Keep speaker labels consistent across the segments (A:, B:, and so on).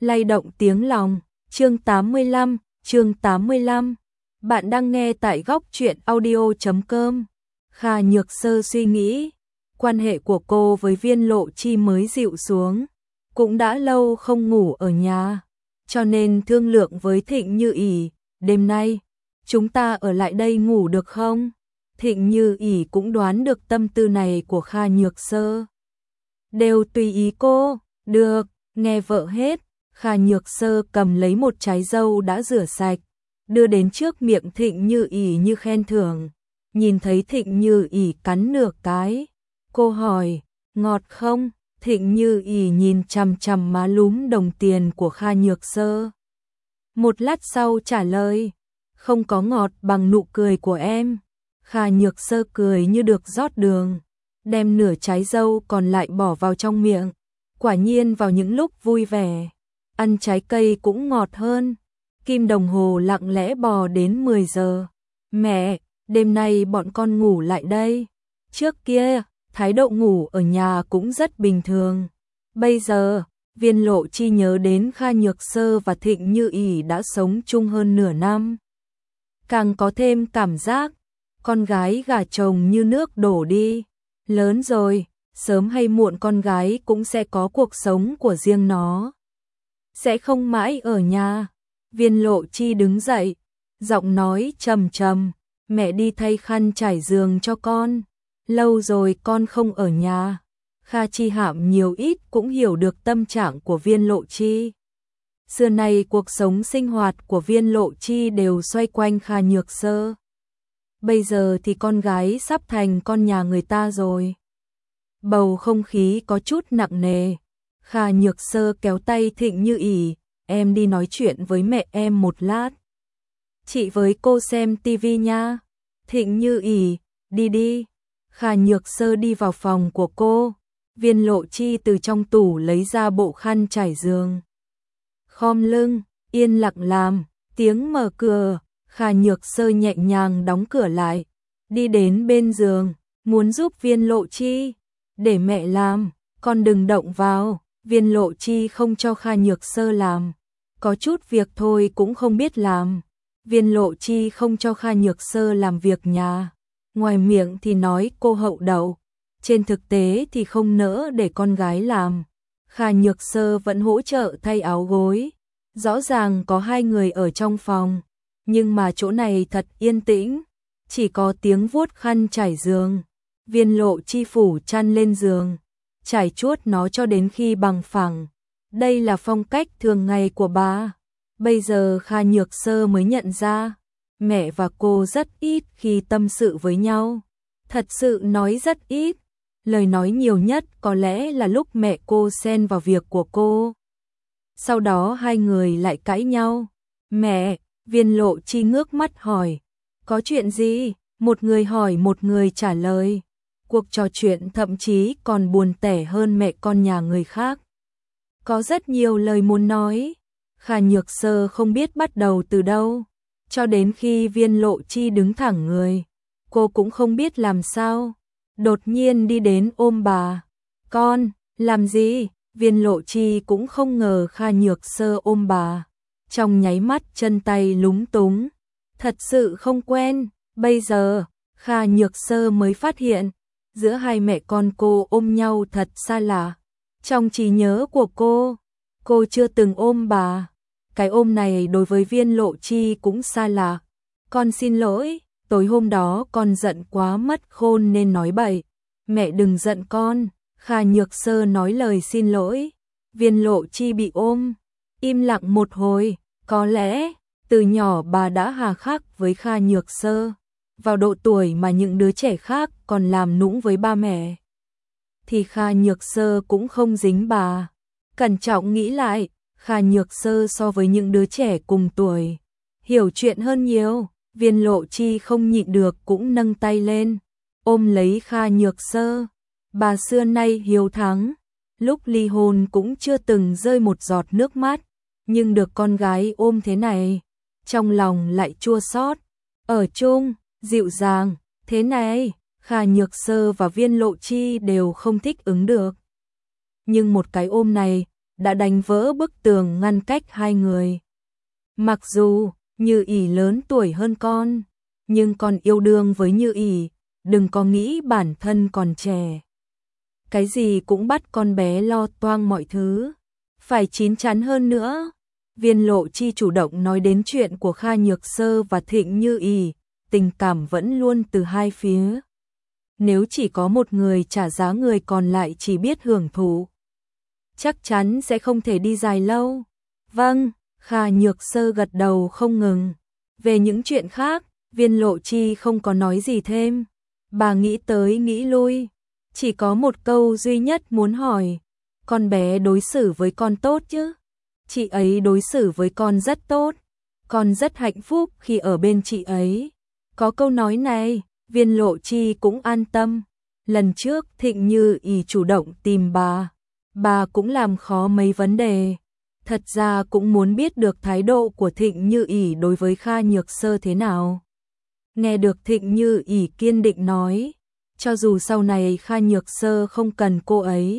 A: lay động tiếng lòng. Chương 85, chương 85. Bạn đang nghe tại góc truyện audio.com. Kha Nhược Sơ suy nghĩ, quan hệ của cô với Viên Lộ Chi mới dịu xuống, cũng đã lâu không ngủ ở nhà, cho nên thương lượng với Thịnh Như ỉ, đêm nay chúng ta ở lại đây ngủ được không? Thịnh Như ỉ cũng đoán được tâm tư này của Kha Nhược Sơ. Đều tùy ý cô, được, nghe vợ hết. Kha Nhược Sơ cầm lấy một trái dâu đã rửa sạch, đưa đến trước miệng Thịnh Như ỉ như khen thưởng. Nhìn thấy Thịnh Như ỉ cắn nửa cái, cô hỏi, ngọt không? Thịnh Như ỉ nhìn chằm chằm má lúm đồng tiền của Kha Nhược Sơ. Một lát sau trả lời, không có ngọt bằng nụ cười của em. Kha Nhược Sơ cười như được rót đường, đem nửa trái dâu còn lại bỏ vào trong miệng. Quả nhiên vào những lúc vui vẻ, ăn trái cây cũng ngọt hơn. Kim đồng hồ lặng lẽ bò đến 10 giờ. Mẹ, đêm nay bọn con ngủ lại đây. Trước kia, thái độ ngủ ở nhà cũng rất bình thường. Bây giờ, Viên Lộ Chi nhớ đến Kha Nhược Sơ và Thịnh Như ỉ đã sống chung hơn nửa năm. Càng có thêm cảm giác, con gái gả chồng như nước đổ đi. Lớn rồi, sớm hay muộn con gái cũng sẽ có cuộc sống của riêng nó. Sẽ không mãi ở nhà. Viên Lộ Chi đứng dậy, giọng nói trầm trầm, mẹ đi thay khăn trải giường cho con. Lâu rồi con không ở nhà. Kha Chi Hạm nhiều ít cũng hiểu được tâm trạng của Viên Lộ Chi. Xưa nay cuộc sống sinh hoạt của Viên Lộ Chi đều xoay quanh Kha Nhược Sơ. Bây giờ thì con gái sắp thành con nhà người ta rồi. Bầu không khí có chút nặng nề. Kha Nhược Sơ kéo tay Thịnh Như ỉ, em đi nói chuyện với mẹ em một lát. Chị với cô xem tivi nha. Thịnh Như ỉ, đi đi. Kha Nhược Sơ đi vào phòng của cô. Viên Lộ Chi từ trong tủ lấy ra bộ khăn trải giường. Khom lưng, yên lặng làm, tiếng mở cửa. Kha Nhược Sơ nhẹ nhàng đóng cửa lại, đi đến bên giường, muốn giúp Viên Lộ Chi. Để mẹ làm, con đừng động vào. Viên Lộ Chi không cho Kha Nhược Sơ làm, có chút việc thôi cũng không biết làm. Viên Lộ Chi không cho Kha Nhược Sơ làm việc nhà, ngoài miệng thì nói cô hậu đậu, trên thực tế thì không nỡ để con gái làm. Kha Nhược Sơ vẫn hỗ trợ thay áo gối, rõ ràng có hai người ở trong phòng, nhưng mà chỗ này thật yên tĩnh, chỉ có tiếng vuốt khăn trải giường. Viên Lộ Chi phủ chăn lên giường, trải chuốt nó cho đến khi bằng phẳng. Đây là phong cách thường ngày của bà. Bây giờ Kha Nhược Sơ mới nhận ra, mẹ và cô rất ít khi tâm sự với nhau. Thật sự nói rất ít. Lời nói nhiều nhất có lẽ là lúc mẹ cô xen vào việc của cô. Sau đó hai người lại cãi nhau. Mẹ, Viên Lộ Chi ngước mắt hỏi, có chuyện gì? Một người hỏi một người trả lời. Cuộc trò chuyện thậm chí còn buồn tẻ hơn mẹ con nhà người khác. Có rất nhiều lời muốn nói. Kha Nhược Sơ không biết bắt đầu từ đâu. Cho đến khi Viên Lộ Chi đứng thẳng người, cô cũng không biết làm sao. Đột nhiên đi đến ôm bà. Con, làm gì? Viên Lộ Chi cũng không ngờ Kha Nhược Sơ ôm bà. Trong nháy mắt chân tay lúng túng. Thật sự không quen. Bây giờ, Kha Nhược Sơ mới phát hiện, giữa hai mẹ con cô ôm nhau thật xa lạ. Trong trí nhớ của cô chưa từng ôm bà. Cái ôm này đối với Viên Lộ Chi cũng xa lạ. Con xin lỗi, tối hôm đó con giận quá mất khôn nên nói bậy. Mẹ đừng giận con. Kha Nhược Sơ nói lời xin lỗi. Viên Lộ Chi bị ôm, im lặng một hồi. Có lẽ, từ nhỏ bà đã hà khắc với Kha Nhược Sơ. Vào độ tuổi mà những đứa trẻ khác còn làm nũng với ba mẹ, thì Kha Nhược Sơ cũng không dính bà. Cẩn trọng nghĩ lại, Kha Nhược Sơ so với những đứa trẻ cùng tuổi, hiểu chuyện hơn nhiều. Viên Lộ Chi không nhịn được cũng nâng tay lên, ôm lấy Kha Nhược Sơ. Bà xưa nay hiếu thắng, lúc ly hôn cũng chưa từng rơi một giọt nước mắt, nhưng được con gái ôm thế này, trong lòng lại chua xót. Ở chung, dịu dàng, thế này, Kha Nhược Sơ và Viên Lộ Chi đều không thích ứng được. Nhưng một cái ôm này, đã đánh vỡ bức tường ngăn cách hai người. Mặc dù Như ỉ lớn tuổi hơn con, nhưng con yêu đương với Như ỉ, đừng có nghĩ bản thân còn trẻ. Cái gì cũng bắt con bé lo toang mọi thứ, phải chín chắn hơn nữa. Viên Lộ Chi chủ động nói đến chuyện của Kha Nhược Sơ và Thịnh Như ỉ, tình cảm vẫn luôn từ hai phía. Nếu chỉ có một người trả giá, người còn lại chỉ biết hưởng thụ, chắc chắn sẽ không thể đi dài lâu. Vâng, Kha Nhược Sơ gật đầu không ngừng. Về những chuyện khác, Viên Lộ Chi không có nói gì thêm. Bà nghĩ tới nghĩ lui, chỉ có một câu duy nhất muốn hỏi. Con bé đối xử với con tốt chứ? Chị ấy đối xử với con rất tốt. Con rất hạnh phúc khi ở bên chị ấy. Có câu nói này, Viên Lộ Chi cũng an tâm. Lần trước Thịnh Như ỉ chủ động tìm bà cũng làm khó mấy vấn đề. Thật ra cũng muốn biết được thái độ của Thịnh Như ỉ đối với Kha Nhược Sơ thế nào. Nghe được Thịnh Như ỉ kiên định nói, cho dù sau này Kha Nhược Sơ không cần cô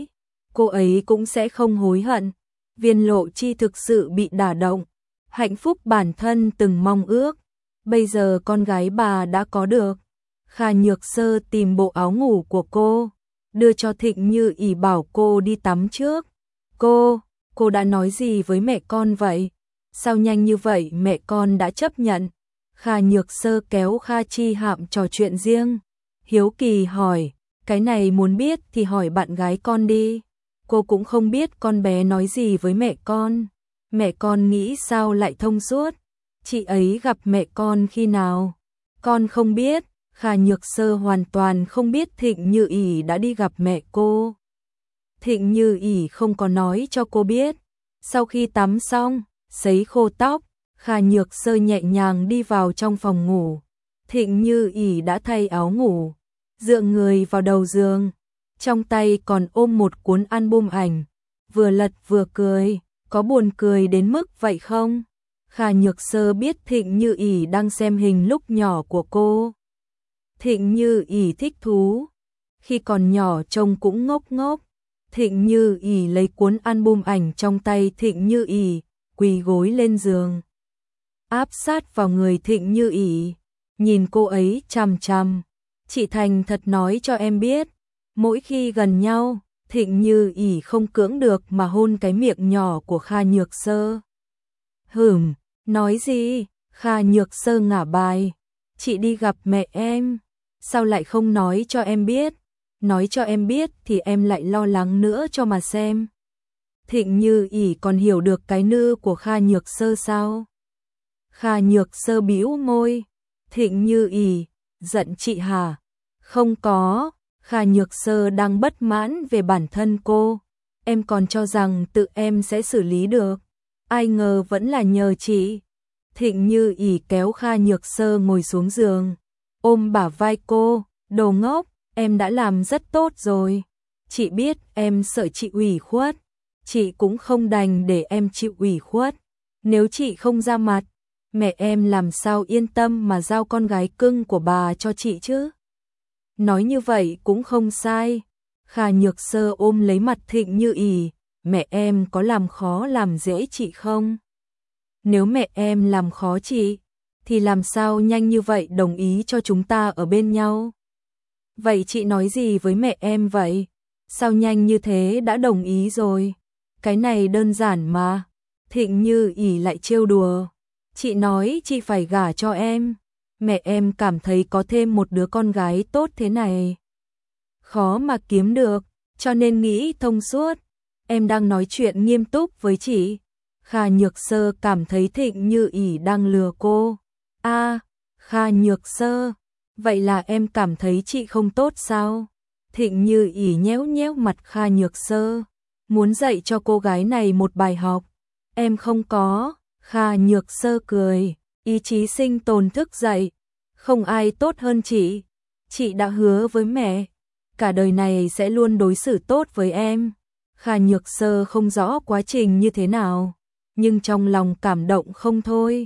A: ấy cũng sẽ không hối hận. Viên Lộ Chi thực sự bị đả động. Hạnh phúc bản thân từng mong ước, bây giờ con gái bà đã có được. Kha Nhược Sơ tìm bộ áo ngủ của cô, đưa cho Thịnh Như ỉ bảo cô đi tắm trước. Cô đã nói gì với mẹ con vậy? Sao nhanh như vậy mẹ con đã chấp nhận? Kha Nhược Sơ kéo Kha Chi Hạm trò chuyện riêng. Hiếu kỳ hỏi, cái này muốn biết thì hỏi bạn gái con đi. Cô cũng không biết con bé nói gì với mẹ con. Mẹ con nghĩ sao lại thông suốt? Chị ấy gặp mẹ con khi nào? Con không biết. Kha Nhược Sơ hoàn toàn không biết Thịnh Như ỉ đã đi gặp mẹ cô. Thịnh Như ỉ không có nói cho cô biết. Sau khi tắm xong, sấy khô tóc, Kha Nhược Sơ nhẹ nhàng đi vào trong phòng ngủ. Thịnh Như ỉ đã thay áo ngủ, dựa người vào đầu giường, trong tay còn ôm một cuốn album ảnh, vừa lật vừa cười. Có buồn cười đến mức vậy không? Kha Nhược Sơ biết Thịnh Như ỉ đang xem hình lúc nhỏ của cô. Thịnh Như ỉ thích thú, khi còn nhỏ trông cũng ngốc ngốc. Thịnh Như ỉ lấy cuốn album ảnh trong tay Thịnh Như ỉ, quỳ gối lên giường, áp sát vào người Thịnh Như ỉ, nhìn cô ấy chằm chằm. Chị thành thật nói cho em biết, mỗi khi gần nhau, Thịnh Như ỉ không cưỡng được mà hôn cái miệng nhỏ của Kha Nhược Sơ. Nói gì? Kha Nhược Sơ ngả bài. Chị đi gặp mẹ em, sao lại không nói cho em biết? Nói cho em biết thì em lại lo lắng nữa cho mà xem. Thịnh Như ỉ còn hiểu được cái nư của Kha Nhược Sơ sao? Kha Nhược Sơ bĩu môi. Thịnh Như ỉ, giận chị hả? Không có. Kha Nhược Sơ đang bất mãn về bản thân cô. Em còn cho rằng tự em sẽ xử lý được, ai ngờ vẫn là nhờ chị. Thịnh Như ỉ kéo Kha Nhược Sơ ngồi xuống giường, ôm bả vai cô. Đồ ngốc, em đã làm rất tốt rồi. Chị biết em sợ chị ủy khuất, chị cũng không đành để em chịu ủy khuất. Nếu chị không ra mặt, mẹ em làm sao yên tâm mà giao con gái cưng của bà cho chị chứ? Nói như vậy cũng không sai. Kha Nhược Sơ ôm lấy mặt Thịnh Như ỉ. Mẹ em có làm khó làm dễ chị không? Nếu mẹ em làm khó chị, thì làm sao nhanh như vậy đồng ý cho chúng ta ở bên nhau? Vậy chị nói gì với mẹ em vậy? Sao nhanh như thế đã đồng ý rồi? Cái này đơn giản mà. Thịnh Như ỉ lại trêu đùa. Chị nói chị phải gả cho em. Mẹ em cảm thấy có thêm một đứa con gái tốt thế này khó mà kiếm được, cho nên nghĩ thông suốt. Em đang nói chuyện nghiêm túc với chị. Kha Nhược Sơ cảm thấy Thịnh Như ỉ đang lừa cô. Kha Nhược Sơ, vậy là em cảm thấy chị không tốt sao? Thịnh Như ỉ nhéo nhéo mặt Kha Nhược Sơ, muốn dạy cho cô gái này một bài học. Em không có. Kha Nhược Sơ cười, ý chí sinh tồn thức dậy. Không ai tốt hơn chị. Chị đã hứa với mẹ, cả đời này sẽ luôn đối xử tốt với em. Kha Nhược Sơ không rõ quá trình như thế nào, nhưng trong lòng cảm động không thôi.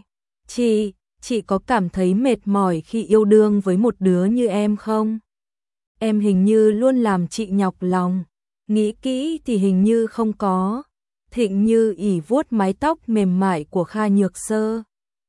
A: Chị có cảm thấy mệt mỏi khi yêu đương với một đứa như em không? Em hình như luôn làm chị nhọc lòng. Nghĩ kỹ thì hình như không có. Thịnh Như ỉ vuốt mái tóc mềm mại của Kha Nhược Sơ.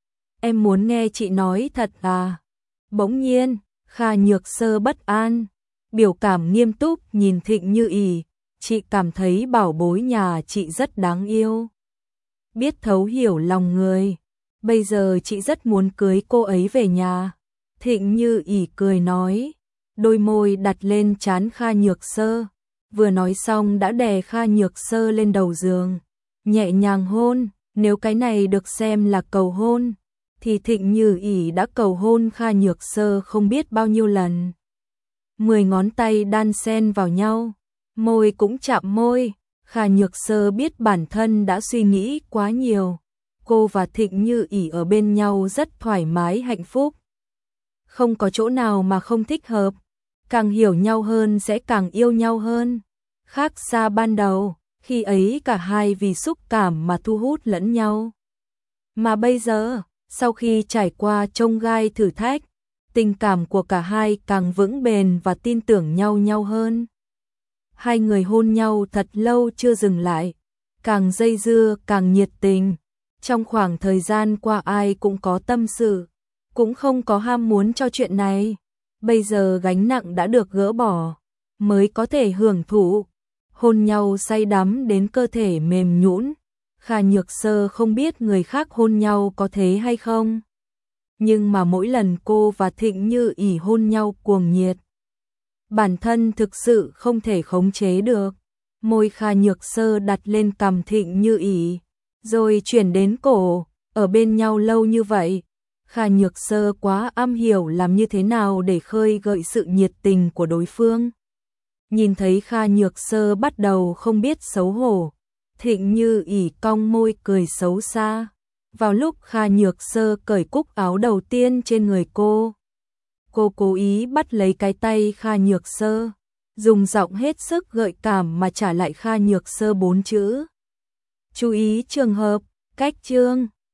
A: Em muốn nghe chị nói thật à? Bỗng nhiên, Kha Nhược Sơ bất an, biểu cảm nghiêm túc nhìn Thịnh Như ỉ. Chị cảm thấy bảo bối nhà chị rất đáng yêu, biết thấu hiểu lòng người. Bây giờ chị rất muốn cưới cô ấy về nhà. Thịnh Như ỉ cười nói, đôi môi đặt lên trán Kha Nhược Sơ. Vừa nói xong đã đè Kha Nhược Sơ lên đầu giường, nhẹ nhàng hôn. Nếu cái này được xem là cầu hôn, thì Thịnh Như ỉ đã cầu hôn Kha Nhược Sơ không biết bao nhiêu lần. 10 ngón tay đan xen vào nhau, môi cũng chạm môi. Kha Nhược Sơ biết bản thân đã suy nghĩ quá nhiều. Cô và Thịnh Như ỉ ở bên nhau rất thoải mái hạnh phúc. Không có chỗ nào mà không thích hợp. Càng hiểu nhau hơn sẽ càng yêu nhau hơn. Khác xa ban đầu, khi ấy cả hai vì xúc cảm mà thu hút lẫn nhau. Mà bây giờ, sau khi trải qua chông gai thử thách, tình cảm của cả hai càng vững bền và tin tưởng nhau hơn. Hai người hôn nhau thật lâu chưa dừng lại, càng dây dưa càng nhiệt tình. Trong khoảng thời gian qua ai cũng có tâm sự, cũng không có ham muốn cho chuyện này. Bây giờ gánh nặng đã được gỡ bỏ, mới có thể hưởng thụ. Hôn nhau say đắm đến cơ thể mềm nhũn. Kha Nhược Sơ không biết người khác hôn nhau có thế hay không, nhưng mà mỗi lần cô và Thịnh Như ỉ hôn nhau cuồng nhiệt, bản thân thực sự không thể khống chế được. Môi Kha Nhược Sơ đặt lên cằm Thịnh Như ỉ, rồi chuyển đến cổ. Ở bên nhau lâu như vậy, Kha Nhược Sơ quá am hiểu làm như thế nào để khơi gợi sự nhiệt tình của đối phương. Nhìn thấy Kha Nhược Sơ bắt đầu không biết xấu hổ, Thịnh Như ỉ cong môi cười xấu xa. Vào lúc Kha Nhược Sơ cởi cúc áo đầu tiên trên người cô cố ý bắt lấy cái tay Kha Nhược Sơ, dùng giọng hết sức gợi cảm mà trả lại Kha Nhược Sơ 4 chữ. Chú ý trường hợp, cách chương.